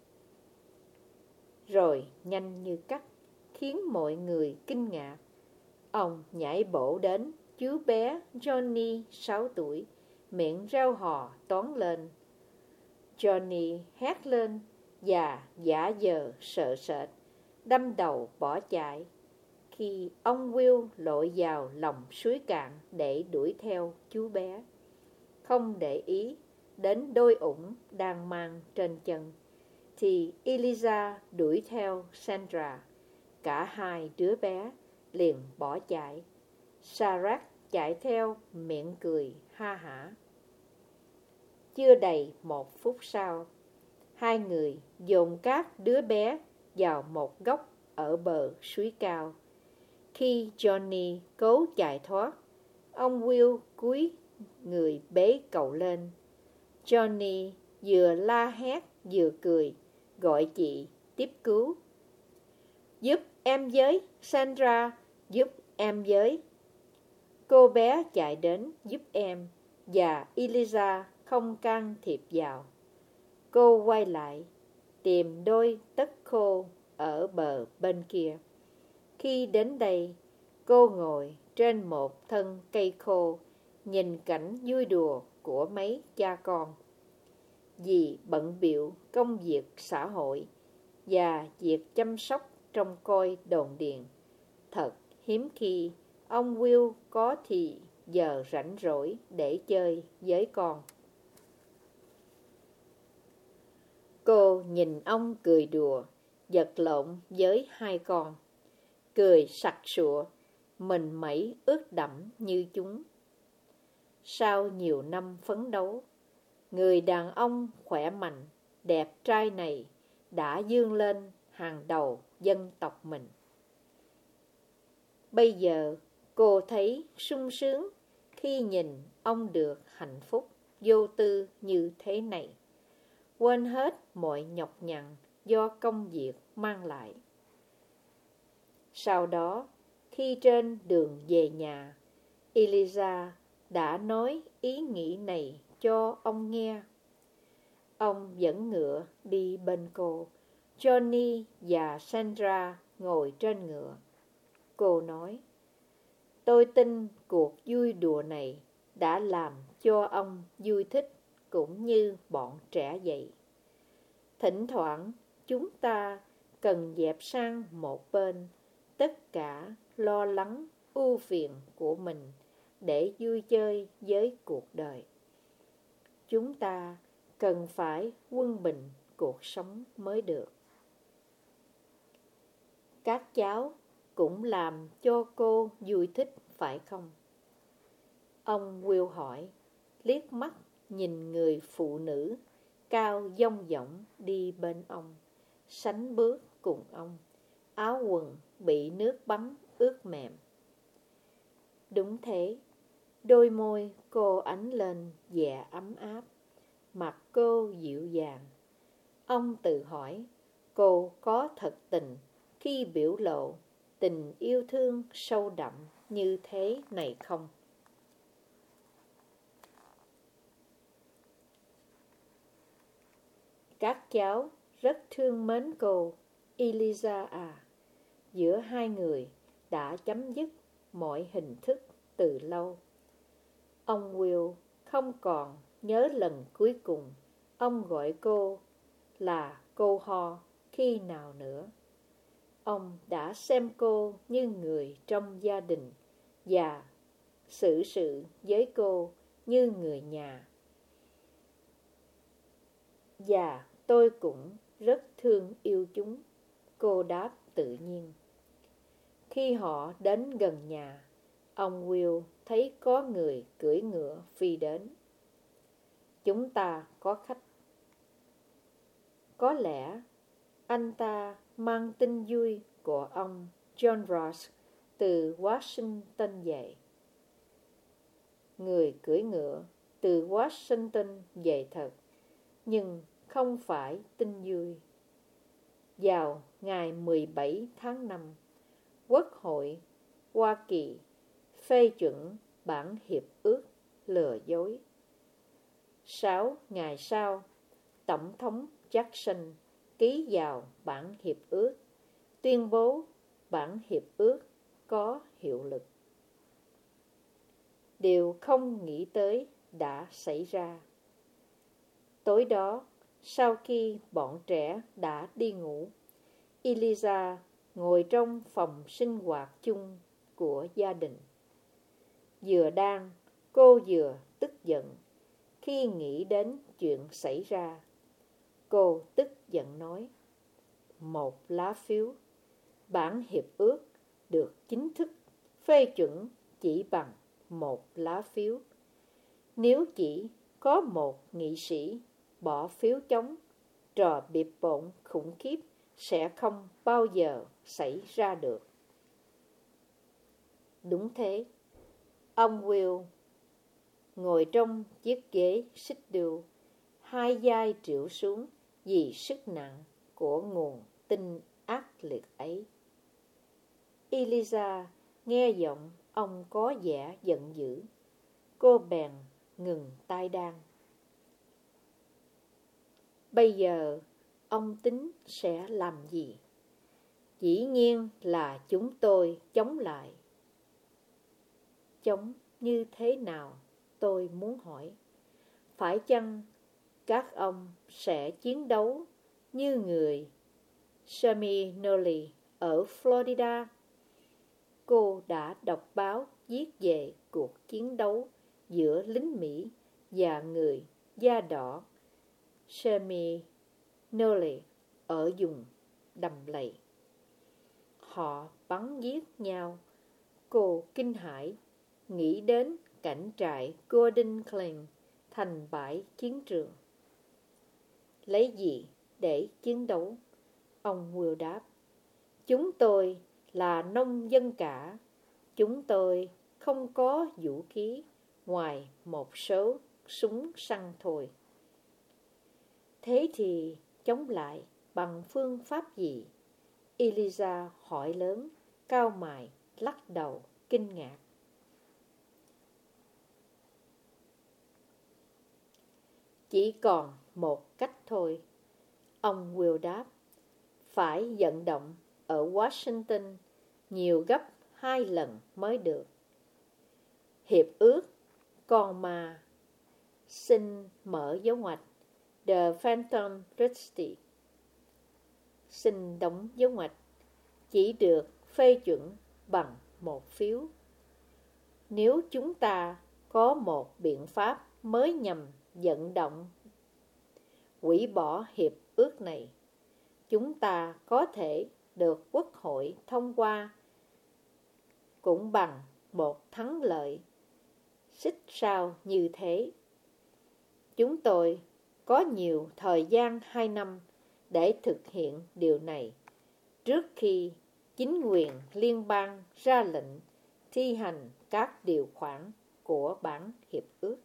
Rồi nhanh như cắt, khiến mọi người kinh ngạc, ông nhảy bổ đến chú bé Johnny 6 tuổi, miệng reo hò toán lên. Johnny hét lên và giả vờ sợ sệt, đâm đầu bỏ chạy. Khi ông Will lội vào lòng suối cạn để đuổi theo chú bé, không để ý đến đôi ủng đang mang trên chân, thì Eliza đuổi theo Sandra. Cả hai đứa bé liền bỏ chạy. Sarah chạy theo miệng cười ha hả. Chưa đầy 1 phút sau, hai người dồn các đứa bé vào một góc ở bờ suối cao. Khi Johnny cố chạy thoát, Ông Will cúi người bế cậu lên. Johnny vừa la hét vừa cười, gọi chị tiếp cứu. Giúp em với, Sandra, giúp em với. Cô bé chạy đến giúp em, và Eliza không can thiệp vào. Cô quay lại, tìm đôi tất khô ở bờ bên kia. Khi đến đây, cô ngồi trên một thân cây khô, nhìn cảnh vui đùa của mấy cha con. Vì bận bịu công việc xã hội và việc chăm sóc trông coi đồn điền, thật hiếm khi ông Will có thì giờ rảnh rỗi để chơi với con. Cô nhìn ông cười đùa, vật lộn với hai con, cười sặc sụa, mình mẩy ướt đẫm như chúng. Sau nhiều năm phấn đấu, người đàn ông khỏe mạnh, đẹp trai này đã vươn lên hàng đầu dân tộc mình. Bây giờ cô thấy sung sướng khi nhìn ông được hạnh phúc vô tư như thế này, quên hết mọi nhọc nhằn do công việc mang lại. Sau đó, khi trên đường về nhà, Eliza đã nói ý nghĩ này cho ông nghe. Ông dẫn ngựa đi bên cô. Johnny và Sandra ngồi trên ngựa. Cô nói, tôi tin cuộc vui đùa này đã làm cho ông vui thích cũng như bọn trẻ vậy. Thỉnh thoảng chúng ta cần dẹp sang một bên tất cả lo lắng, ưu phiền của mình để vui chơi với cuộc đời. Chúng ta cần phải quân bình cuộc sống mới được. Các cháu cũng làm cho cô vui thích phải không? Ông Will hỏi, liếc mắt nhìn người phụ nữ cao dong dỏng đi bên ông, sánh bước cùng ông, áo quần bị nước bắn ướt mềm. Đúng thế, đôi môi cô ánh lên vẻ ấm áp, mặt cô dịu dàng. Ông tự hỏi, cô có thật tình khi biểu lộ tình yêu thương sâu đậm như thế này không? Các cháu rất thương mến cô, Eliza à. Giữa hai người đã chấm dứt mọi hình thức từ lâu. Ông Will không còn nhớ lần cuối cùng ông gọi cô là cô Ho khi nào nữa. Ông đã xem cô như người trong gia đình và xử sự với cô như người nhà. Và tôi cũng rất thương yêu chúng, cô đáp tự nhiên. Khi họ đến gần nhà, ông Will thấy có người cưỡi ngựa phi đến. Chúng ta có khách. Có lẽ anh ta mang tin vui của ông John Ross từ Washington về. Người cưỡi ngựa từ Washington về thật, nhưng không phải tin vui. Vào ngày 17 tháng 5, Quốc hội Hoa Kỳ phê chuẩn bản hiệp ước lừa dối. 6 ngày sau, Tổng thống Jackson ký vào bản hiệp ước, tuyên bố bản hiệp ước có hiệu lực. Điều không nghĩ tới đã xảy ra. Tối đó, sau khi bọn trẻ đã đi ngủ, Eliza ngồi trong phòng sinh hoạt chung của gia đình. Vừa đang, cô vừa tức giận khi nghĩ đến chuyện xảy ra. Cô tức giận nói, một lá phiếu, bản hiệp ước được chính thức phê chuẩn chỉ bằng một lá phiếu. Nếu chỉ có một nghị sĩ bỏ phiếu chống, trò bịp bộn khủng khiếp sẽ không bao giờ xảy ra được. Đúng thế, Ông Will ngồi trong chiếc ghế xích đu, hai vai trĩu xuống vì sức nặng của nguồn tin ác liệt ấy. Eliza nghe giọng ông có vẻ giận dữ. Cô bèn ngừng tay đàn. Bây giờ ông tính sẽ làm gì? Dĩ nhiên là chúng tôi chống lại. Chống như thế nào? Tôi muốn hỏi. Phải chăng các ông sẽ chiến đấu như người Seminole ở Florida? Cô đã đọc báo viết về cuộc chiến đấu giữa lính Mỹ và người da đỏ Seminole ở vùng đầm lầy. Họ bắn giết nhau. Cô kinh hãi nghĩ đến cảnh trại Golden Glen thành bãi chiến trường. Lấy gì để chiến đấu? Ông Will đáp. Chúng tôi là nông dân cả. Chúng tôi không có vũ khí ngoài một số súng săn thôi. Thế thì chống lại bằng phương pháp gì? Eliza hỏi lớn, cau mày, lắc đầu, kinh ngạc. Chỉ còn một cách thôi. Ông Will đáp. Phải vận động ở Washington nhiều gấp 2 lần mới được. Hiệp ước con ma xin mở dấu ngoặc The Phantom Treaty xin đóng dấu ngoặc chỉ được phê chuẩn bằng một phiếu. Nếu chúng ta có một biện pháp mới nhằm vận động hủy bỏ hiệp ước này, chúng ta có thể được Quốc hội thông qua cũng bằng một thắng lợi xích sao như thế. Chúng tôi có nhiều thời gian 2 năm để thực hiện điều này trước khi chính quyền liên bang ra lệnh thi hành các điều khoản của bản hiệp ước.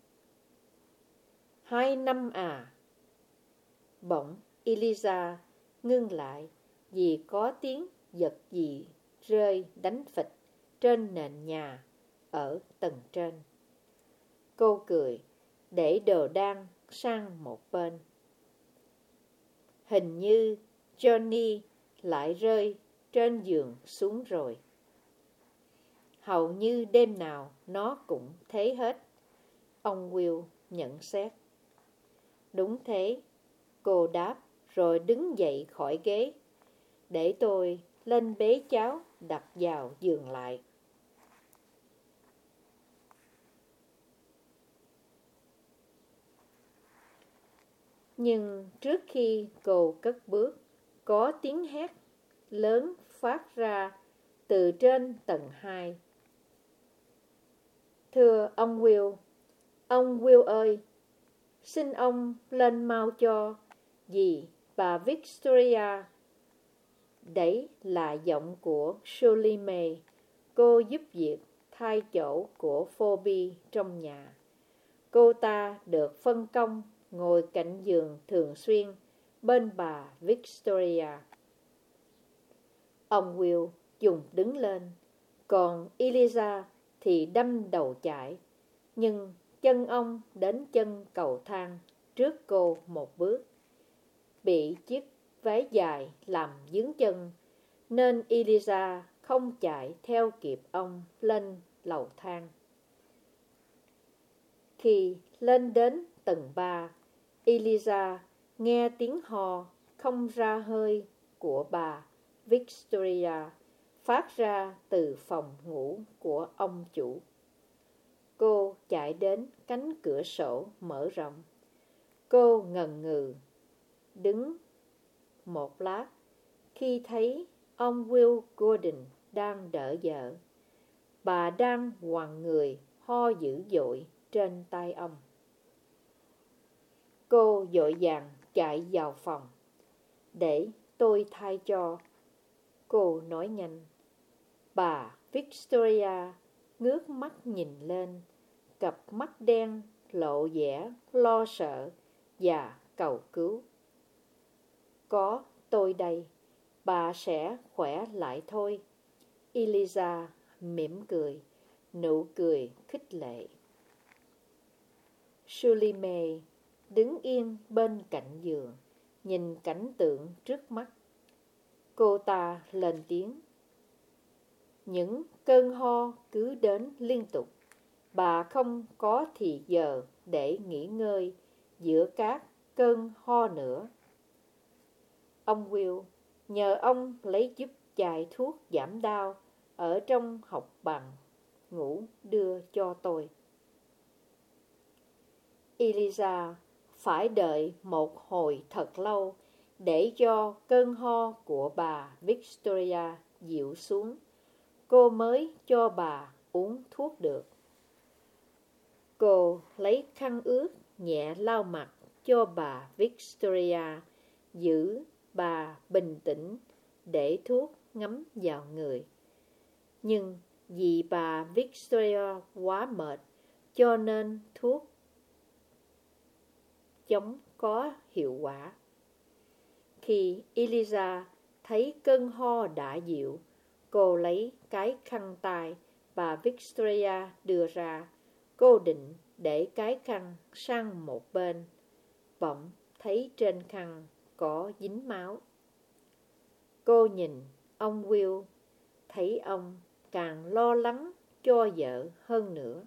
2 năm à? Bỗng Eliza ngưng lại vì có tiếng vật gì rơi đánh phịch trên nền nhà ở tầng trên. Cô cười, để đồ đan sang một bên. Hình như Johnny lại rơi trên giường xuống rồi. Hầu như đêm nào nó cũng thế hết, ông Will nhận xét. Đúng thế, cô đáp rồi đứng dậy khỏi ghế. Để tôi lên bế cháu đặt vào giường lại. Nhưng trước khi cô cất bước, có tiếng hét lớn phát ra từ trên tầng 2. Thưa ông Will ơi, xin ông lên mau cho, vì bà Victoria. Đấy là giọng của Shirley May, cô giúp việc thay chỗ của Phoebe trong nhà. Cô ta được phân công ngồi cạnh giường thường xuyên bên bà Victoria. Ông Will dùng đứng lên, còn Eliza thì đâm đầu chạy, nhưng chân ông đến chân cầu thang trước cô một bước. Bị chiếc váy dài làm vướng chân, nên Eliza không chạy theo kịp ông lên lầu thang. Khi lên đến tầng 3, Eliza nghe tiếng hò không ra hơi của bà Victoria phát ra từ phòng ngủ của ông chủ. Cô chạy đến cánh cửa sổ mở rộng. Cô ngần ngừ đứng một lát khi thấy ông Will Gordon đang đỡ vợ. Bà đang quằn người ho dữ dội trên tay ông. Cô vội vàng chạy vào phòng. Để tôi thay cho, cô nói nhanh. Bà Victoria ngước mắt nhìn lên, cặp mắt đen lộ vẻ lo sợ và cầu cứu. Có tôi đây, bà sẽ khỏe lại thôi. Eliza mỉm cười, nụ cười khích lệ. Suliме đứng yên bên cạnh giường, nhìn cảnh tượng trước mắt. Cô ta lên tiếng. Những cơn ho cứ đến liên tục. Bà không có thì giờ để nghỉ ngơi giữa các cơn ho nữa. Ông Will, nhờ ông lấy giúp chai thuốc giảm đau ở trong hộc bằng ngủ đưa cho tôi. Eliza phải đợi một hồi thật lâu để cho cơn ho của bà Victoria dịu xuống. Cô mới cho bà uống thuốc được. Cô lấy khăn ướt nhẹ lau mặt cho bà Victoria, giữ bà bình tĩnh để thuốc ngấm vào người. Nhưng vì bà Victoria quá mệt, cho nên thuốc chống có hiệu quả. Khi Eliza thấy cơn ho đã dịu, cô lấy cái khăn tay bà Victoria đưa ra. Cô định để cái khăn sang một bên, bỗng thấy trên khăn có dính máu. Cô nhìn ông Will, thấy ông càng lo lắng cho vợ hơn nữa.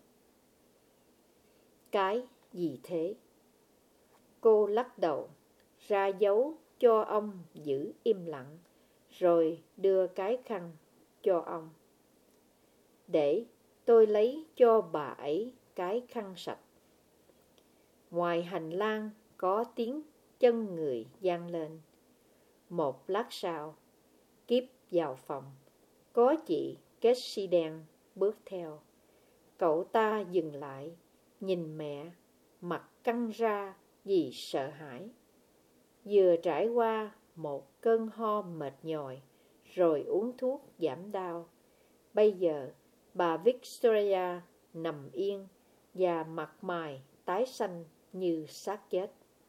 Cái gì thế? Cô lắc đầu, ra dấu cho ông giữ im lặng, rồi đưa cái khăn cho ông. Để tôi lấy cho bà ấy cái khăn sạch. Ngoài hành lang có tiếng chân người vang lên. Một lát sau, Kip vào phòng. Có chị Cassidy bước theo. Cậu ta dừng lại, nhìn mẹ, mặt căng ra vì sợ hãi. Vừa trải qua một cơn ho mệt nhòi, rồi uống thuốc giảm đau. Bây giờ, bà Victoria nằm yên và mặt mày tái xanh như xác chết.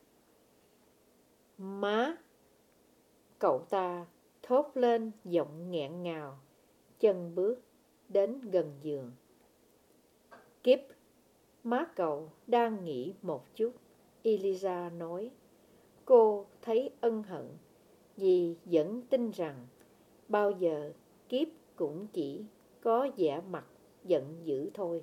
Má! Cậu ta thốt lên giọng nghẹn ngào, chân bước đến gần giường. Kip, má cậu đang nghỉ một chút, Eliza nói. Cô thấy ân hận vì vẫn tin rằng bao giờ Kip cũng chỉ có vẻ mặt giận dữ thôi.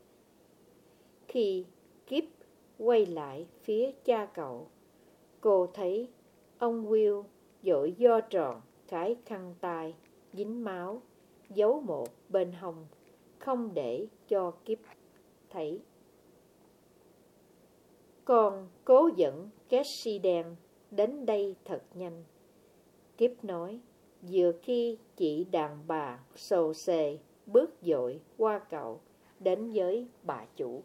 Khi Kip quay lại phía cha cậu, cô thấy ông Will vội vo tròn cái khăn tay dính máu, giấu một bên hông, không để cho Kip thấy. Con cố dẫn Cassidy đến đây thật nhanh, Kip nói, vừa khi chị đàn bà xồ xề bước vội qua cậu đến với bà chủ.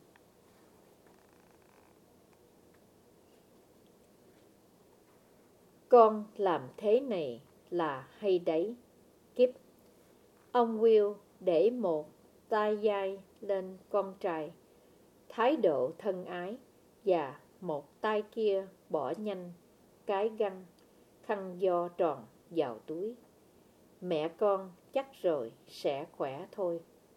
Con làm thế này là hay đấy, Kip. Ông Will để một tay dai lên con trai, thái độ thân ái, và một tay kia bỏ nhanh cái khăn giò tròn vào túi. Mẹ con chắc rồi sẽ khỏe thôi.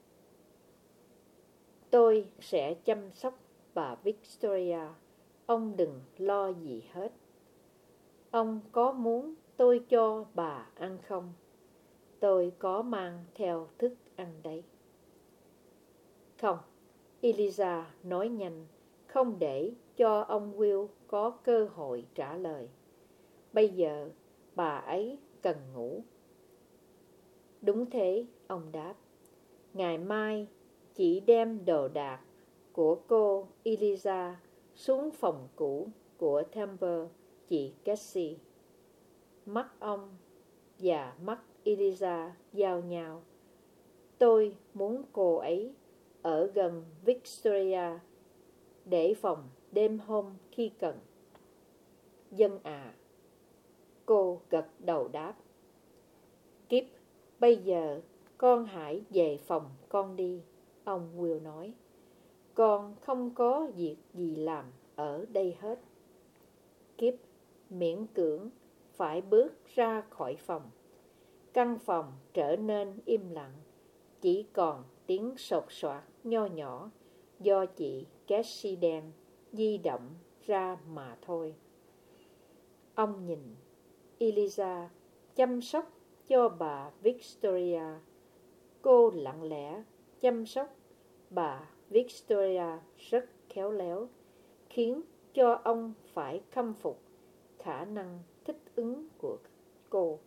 Tôi sẽ chăm sóc bà Victoria, ông đừng lo gì hết. Ông có muốn tôi cho bà ăn không? Tôi có mang theo thức ăn đấy. Không, Eliza nói nhanh, không để cho ông Will có cơ hội trả lời. Bây giờ bà ấy cần ngủ. Đúng thế, ông đáp. Ngày mai chị đem đồ đạc của cô Eliza xuống phòng cũ của Temple chị Cassie. Mắt ông và mắt Eliza giao nhau. Tôi muốn cô ấy ở gần Victoria để phòng đêm hôm khi cần. Dân à. Cô gật đầu đáp. Kip, bây giờ con hãy về phòng con đi. Ông Will nói, con không có việc gì làm ở đây hết. Kip miễn cưỡng phải bước ra khỏi phòng. Căn phòng trở nên im lặng, chỉ còn tiếng sột soạt nho nhỏ do chị Cassidy di động ra mà thôi. Ông nhìn Eliza chăm sóc cho bà Victoria. Cô lặng lẽ chăm sóc bà Victoria rất khéo léo, khiến cho ông phải khâm phục khả năng thích ứng của cô.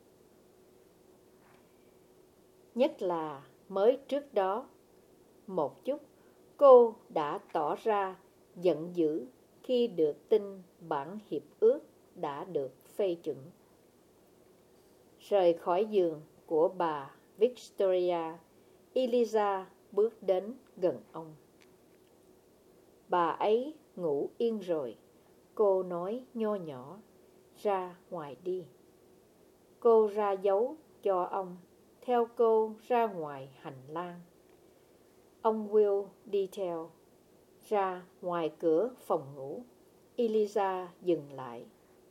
Nhất là mới trước đó, một chút, cô đã tỏ ra giận dữ khi được tin bản hiệp ước đã được phê chuẩn. Rời khỏi giường của bà Victoria, Eliza bước đến gần ông. Bà ấy ngủ yên rồi, cô nói nho nhỏ, ra ngoài đi. Cô ra dấu cho ông, theo cô ra ngoài hành lang. Ông Will đi theo. Ra ngoài cửa phòng ngủ, Eliza dừng lại.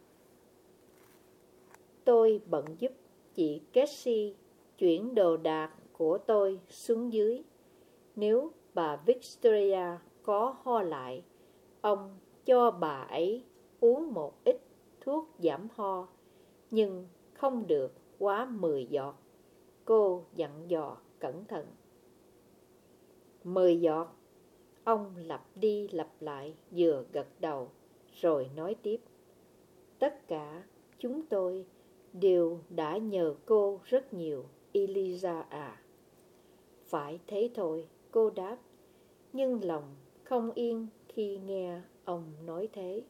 Tôi bận giúp chị Cassie chuyển đồ đạc của tôi xuống dưới. Nếu bà Victoria có ho lại, ông cho bà ấy uống một ít thuốc giảm ho, nhưng không được quá 10 giọt. Cô dặn dò cẩn thận. 10 giọt. Ông lặp đi lặp lại, vừa gật đầu, rồi nói tiếp. Tất cả chúng tôi đều đã nhờ cô rất nhiều, Eliza à. Phải thế thôi, cô đáp, nhưng lòng không yên khi nghe ông nói thế.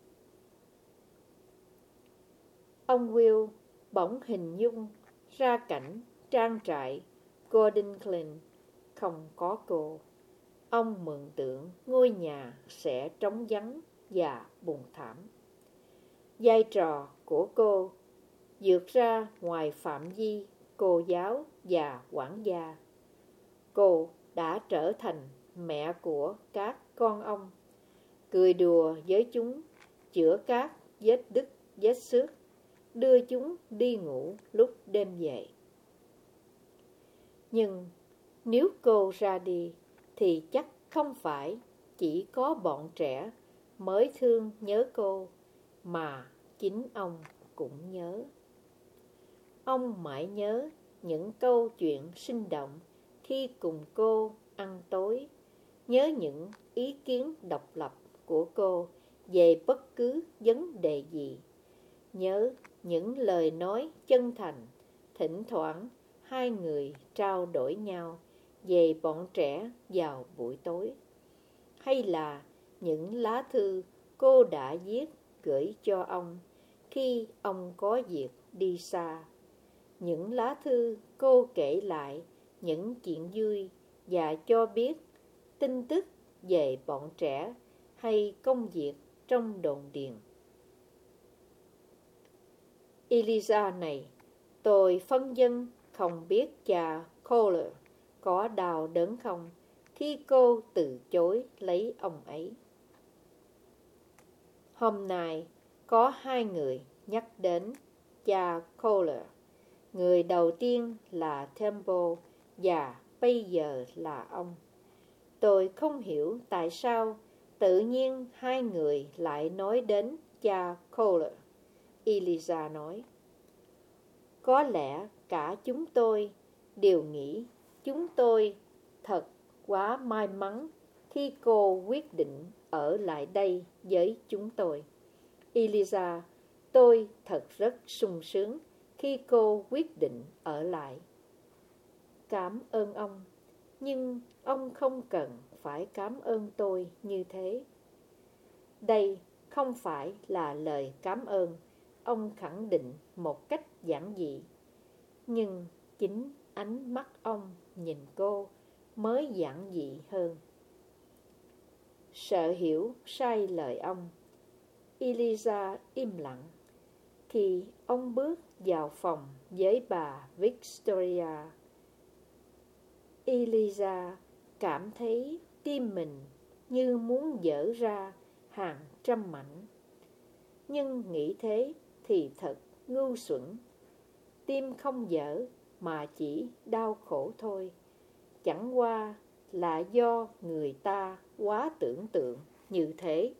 Ông Will bỗng hình dung ra cảnh trang trại Gordon Glen không có cô. Ông mường tượng ngôi nhà sẽ trống vắng và buồn thảm. Vai trò của cô vượt ra ngoài phạm vi cô giáo và quản gia. Cô đã trở thành mẹ của các con ông, cười đùa với chúng, chữa các vết đứt vết xước, đưa chúng đi ngủ lúc đêm về. Nhưng nếu cô ra đi thì chắc không phải chỉ có bọn trẻ mới thương nhớ cô, mà chính ông cũng nhớ. Ông mãi nhớ những câu chuyện sinh động khi cùng cô ăn tối, nhớ những ý kiến độc lập của cô về bất cứ vấn đề gì, nhớ những lời nói chân thành thỉnh thoảng hai người trao đổi nhau về bọn trẻ vào buổi tối, hay là những lá thư cô đã viết gửi cho ông khi ông có việc đi xa. Những lá thư cô kể lại những chuyện vui và cho biết tin tức về bọn trẻ hay công việc trong đồn điền. Eliza này, tôi phân vân không biết cha Kohler có đau đớn không khi cô từ chối lấy ông ấy. Hôm nay có hai người nhắc đến cha Kohler. Người đầu tiên là Temple và bây giờ là ông. Tôi không hiểu tại sao tự nhiên hai người lại nói đến cha Kohler, Eliza nói. Có lẽ cả chúng tôi đều nghĩ chúng tôi thật quá may mắn khi cô quyết định ở lại đây với chúng tôi. Eliza, tôi thật rất sung sướng khi cô quyết định ở lại. Cảm ơn ông, nhưng ông không cần phải cảm ơn tôi như thế. Đây không phải là lời cảm ơn, ông khẳng định một cách giản dị. Nhưng chính ánh mắt ông nhìn cô mới giản dị hơn. Sợ hiểu sai lời ông, Eliza im lặng. Khi ông bước vào phòng với bà Victoria, Eliza cảm thấy tim mình như muốn vỡ ra hàng trăm mảnh. Nhưng nghĩ thế thì thật ngu xuẩn. Tim không vỡ mà chỉ đau khổ thôi. Chẳng qua là do người ta quá tưởng tượng như thế.